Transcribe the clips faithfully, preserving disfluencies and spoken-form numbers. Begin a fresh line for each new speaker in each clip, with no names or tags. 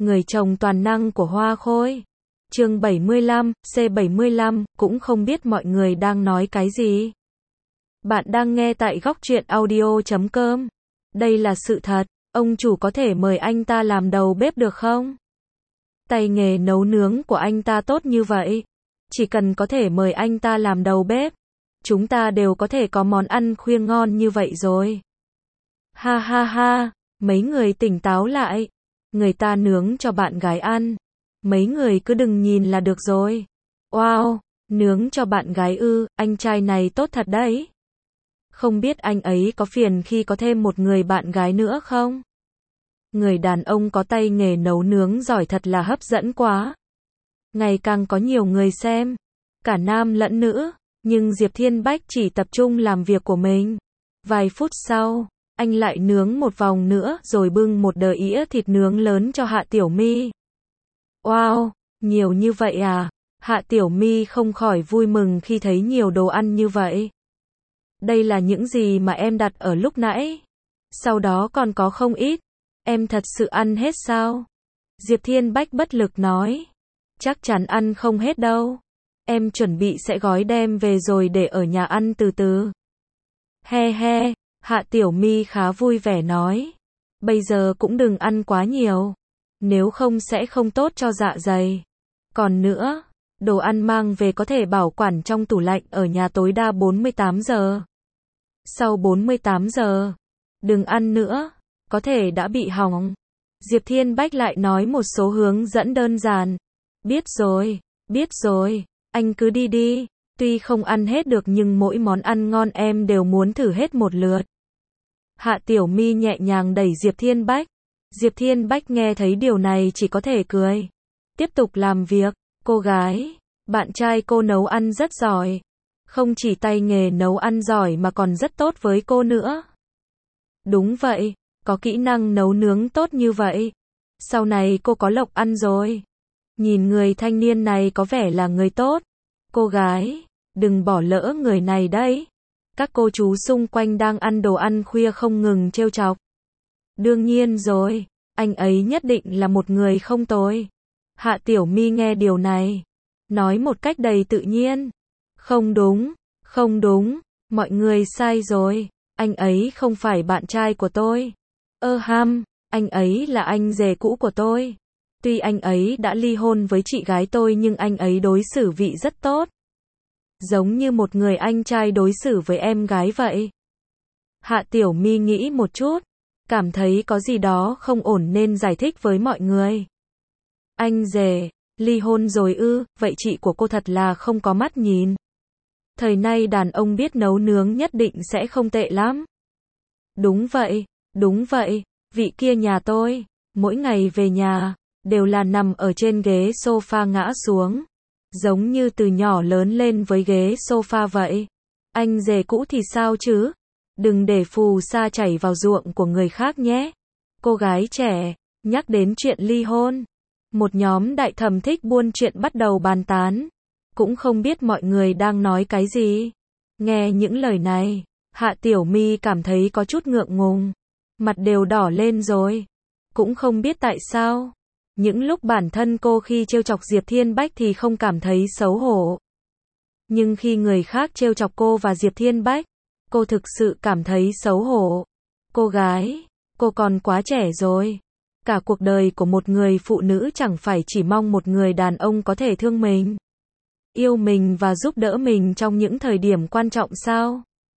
Người chồng toàn năng của Hoa Khôi. Chương bảy mươi lăm, C bảy mươi lăm, cũng không biết mọi người đang nói cái gì. Bạn đang nghe tại góc truyện audio chấm com. Đây là sự thật, ông chủ có thể mời anh ta làm đầu bếp được không? Tay nghề nấu nướng của anh ta tốt như vậy, chỉ cần có thể mời anh ta làm đầu bếp, chúng ta đều có thể có món ăn khuya ngon như vậy rồi. Ha ha ha, mấy người tỉnh táo lại. Người ta nướng cho bạn gái ăn, mấy người cứ đừng nhìn là được rồi. Wow, nướng cho bạn gái ư, anh trai này tốt thật đấy. Không biết anh ấy có phiền khi có thêm một người bạn gái nữa không? Người đàn ông có tay nghề nấu nướng giỏi thật là hấp dẫn quá. Ngày càng có nhiều người xem, cả nam lẫn nữ, nhưng Diệp Thiên Bách chỉ tập trung làm việc của mình. Vài phút sau, anh lại nướng một vòng nữa rồi bưng một đĩa ĩa thịt nướng lớn cho Hạ Tiểu My. Wow, nhiều như vậy à? Hạ Tiểu My không khỏi vui mừng khi thấy nhiều đồ ăn như vậy. Đây là những gì mà em đặt ở lúc nãy. Sau đó còn có không ít. Em thật sự ăn hết sao? Diệp Thiên Bách bất lực nói. Chắc chắn ăn không hết đâu. Em chuẩn bị sẽ gói đem về rồi để ở nhà ăn từ từ. He he, Hạ Tiểu My khá vui vẻ nói. Bây giờ cũng đừng ăn quá nhiều, nếu không sẽ không tốt cho dạ dày. Còn nữa, đồ ăn mang về có thể bảo quản trong tủ lạnh ở nhà tối đa bốn mươi tám giờ. Sau bốn mươi tám giờ, đừng ăn nữa, có thể đã bị hỏng. Diệp Thiên Bách lại nói một số hướng dẫn đơn giản. Biết rồi, biết rồi, anh cứ đi đi. Tuy không ăn hết được nhưng mỗi món ăn ngon em đều muốn thử hết một lượt. Hạ Tiểu My nhẹ nhàng đẩy Diệp Thiên Bách. Diệp Thiên Bách nghe thấy điều này chỉ có thể cười. Tiếp tục làm việc. Cô gái, bạn trai cô nấu ăn rất giỏi. Không chỉ tay nghề nấu ăn giỏi mà còn rất tốt với cô nữa. Đúng vậy, có kỹ năng nấu nướng tốt như vậy. Sau này cô có lộc ăn rồi. Nhìn người thanh niên này có vẻ là người tốt. Cô gái, đừng bỏ lỡ người này đấy. Các cô chú xung quanh đang ăn đồ ăn khuya không ngừng trêu chọc. Đương nhiên rồi, anh ấy nhất định là một người không tồi. Hạ Tiểu My nghe điều này, nói một cách đầy tự nhiên. Không đúng, không đúng, mọi người sai rồi. Anh ấy không phải bạn trai của tôi. Ơ ham, anh ấy là anh rể cũ của tôi. Tuy anh ấy đã ly hôn với chị gái tôi nhưng anh ấy đối xử vị rất tốt. Giống như một người anh trai đối xử với em gái vậy. Hạ Tiểu My nghĩ một chút, cảm thấy có gì đó không ổn nên giải thích với mọi người. Anh rể, ly hôn rồi ư, vậy chị của cô thật là không có mắt nhìn. Thời nay đàn ông biết nấu nướng nhất định sẽ không tệ lắm. Đúng vậy, đúng vậy, vị kia nhà tôi, mỗi ngày về nhà, đều là nằm ở trên ghế sofa ngã xuống. Giống như từ nhỏ lớn lên với ghế sofa vậy. Anh rể cũ thì sao chứ? Đừng để phù sa chảy vào ruộng của người khác nhé. Cô gái trẻ, nhắc đến chuyện ly hôn. Một nhóm đại thẩm thích buôn chuyện bắt đầu bàn tán. Cũng không biết mọi người đang nói cái gì. Nghe những lời này, Hạ Tiểu My cảm thấy có chút ngượng ngùng. Mặt đều đỏ lên rồi. Cũng không biết tại sao. Những lúc bản thân cô khi trêu chọc Diệp Thiên Bách thì không cảm thấy xấu hổ. Nhưng khi người khác trêu chọc cô và Diệp Thiên Bách, cô thực sự cảm thấy xấu hổ. Cô gái, cô còn quá trẻ rồi. Cả cuộc đời của một người phụ nữ chẳng phải chỉ mong một người đàn ông có thể thương mình, yêu mình và giúp đỡ mình trong những thời điểm quan trọng sao?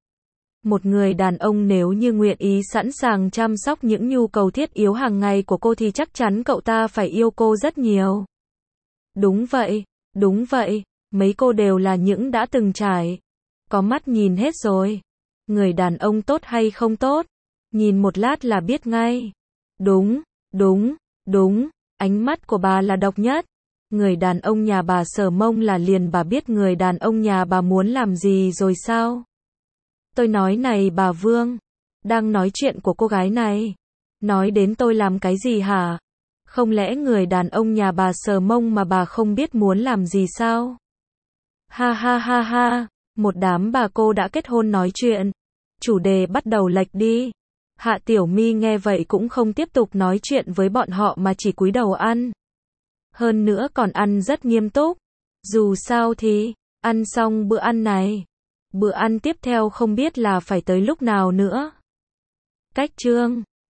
Một người đàn ông nếu như nguyện ý sẵn sàng chăm sóc những nhu cầu thiết yếu hàng ngày của cô thì chắc chắn cậu ta phải yêu cô rất nhiều. Đúng vậy, đúng vậy, mấy cô đều là những đã từng trải. Có mắt nhìn hết rồi. Người đàn ông tốt hay không tốt, nhìn một lát là biết ngay. Đúng, đúng, đúng, ánh mắt của bà là độc nhất. Người đàn ông nhà bà sờ mông là liền bà biết người đàn ông nhà bà muốn làm gì rồi sao? Tôi nói này bà Vương, đang nói chuyện của cô gái này. Nói đến tôi làm cái gì hả? Không lẽ người đàn ông nhà bà sờ mông mà bà không biết muốn làm gì sao? Ha ha ha ha, một đám bà cô đã kết hôn nói chuyện. Chủ đề bắt đầu lệch đi. Hạ Tiểu My nghe vậy cũng không tiếp tục nói chuyện với bọn họ mà chỉ cúi đầu ăn. Hơn nữa còn ăn rất nghiêm túc. Dù sao thì, ăn xong bữa ăn này, bữa ăn tiếp theo không biết là phải tới lúc nào nữa. Cách chương